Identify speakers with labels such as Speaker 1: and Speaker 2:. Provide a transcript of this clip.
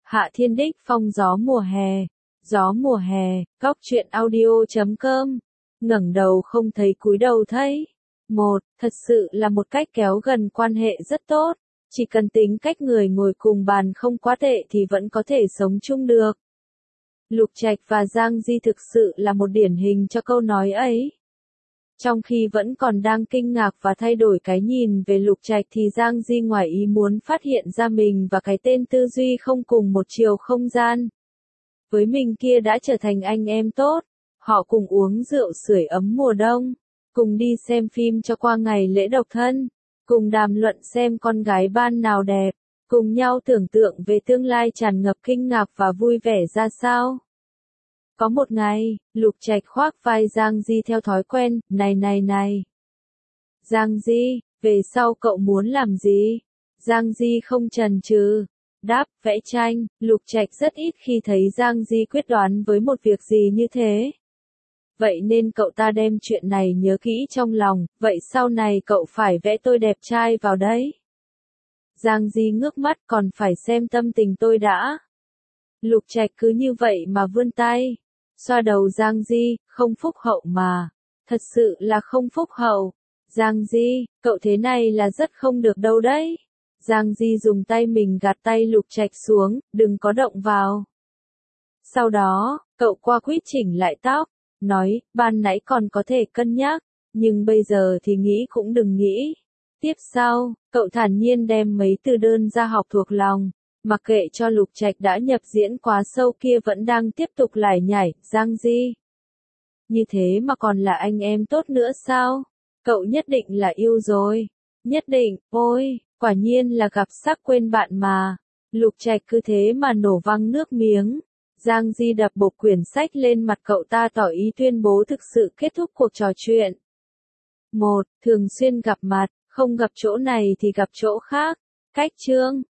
Speaker 1: Hạ Thiên Đích phong gió mùa hè, góc truyện audio.com, ngẩng đầu không thấy cúi đầu thấy. Thật sự là một cách kéo gần quan hệ rất tốt, chỉ cần tính cách người ngồi cùng bàn không quá tệ thì vẫn có thể sống chung được. Lục Trạch và Giang Di thực sự là một điển hình cho câu nói ấy. Trong khi vẫn còn đang kinh ngạc và thay đổi cái nhìn về Lục Trạch thì Giang Di ngoài ý muốn phát hiện ra mình và cái tên tư duy không cùng một chiều không gian. Với mình kia đã trở thành anh em tốt, họ cùng uống rượu sưởi ấm mùa đông, cùng đi xem phim cho qua ngày lễ độc thân, cùng đàm luận xem con gái ban nào đẹp, cùng nhau tưởng tượng về tương lai tràn ngập kinh ngạc và vui vẻ ra sao. Có một ngày, Lục Trạch khoác vai Giang Di theo thói quen, này. Giang Di, về sau cậu muốn làm gì? Giang Di không chần chừ, đáp, vẽ tranh. Lục Trạch rất ít khi thấy Giang Di quyết đoán với một việc gì như thế. Vậy nên cậu ta đem chuyện này nhớ kỹ trong lòng, vậy sau này cậu phải vẽ tôi đẹp trai vào đấy. Giang Di ngước mắt, còn phải xem tâm tình tôi đã. Lục Trạch cứ như vậy mà vươn tay, xoa đầu Giang Di, không phúc hậu mà. Thật sự là không phúc hậu. Giang Di, cậu thế này là rất không được đâu đấy. Giang Di dùng tay mình gạt tay Lục Trạch xuống, đừng có động vào. Sau đó, cậu qua quýt chỉnh lại tóc, nói, ban nãy còn có thể cân nhắc, nhưng bây giờ thì nghĩ cũng đừng nghĩ. Tiếp sau, cậu thản nhiên đem mấy từ đơn ra học thuộc lòng, mặc kệ cho Lục Trạch đã nhập diễn quá sâu kia vẫn đang tiếp tục lải nhải, Giang Di. Như thế mà còn là anh em tốt nữa sao? Cậu nhất định là yêu rồi. Nhất định, ôi, quả nhiên là gặp sắc quên bạn mà. Lục Trạch cứ thế mà nổ văng nước miếng. Giang Di đập bộp quyển sách lên mặt cậu ta tỏ ý tuyên bố thực sự kết thúc cuộc trò chuyện. Thường xuyên gặp mặt, không gặp chỗ này thì gặp chỗ khác. Cách chương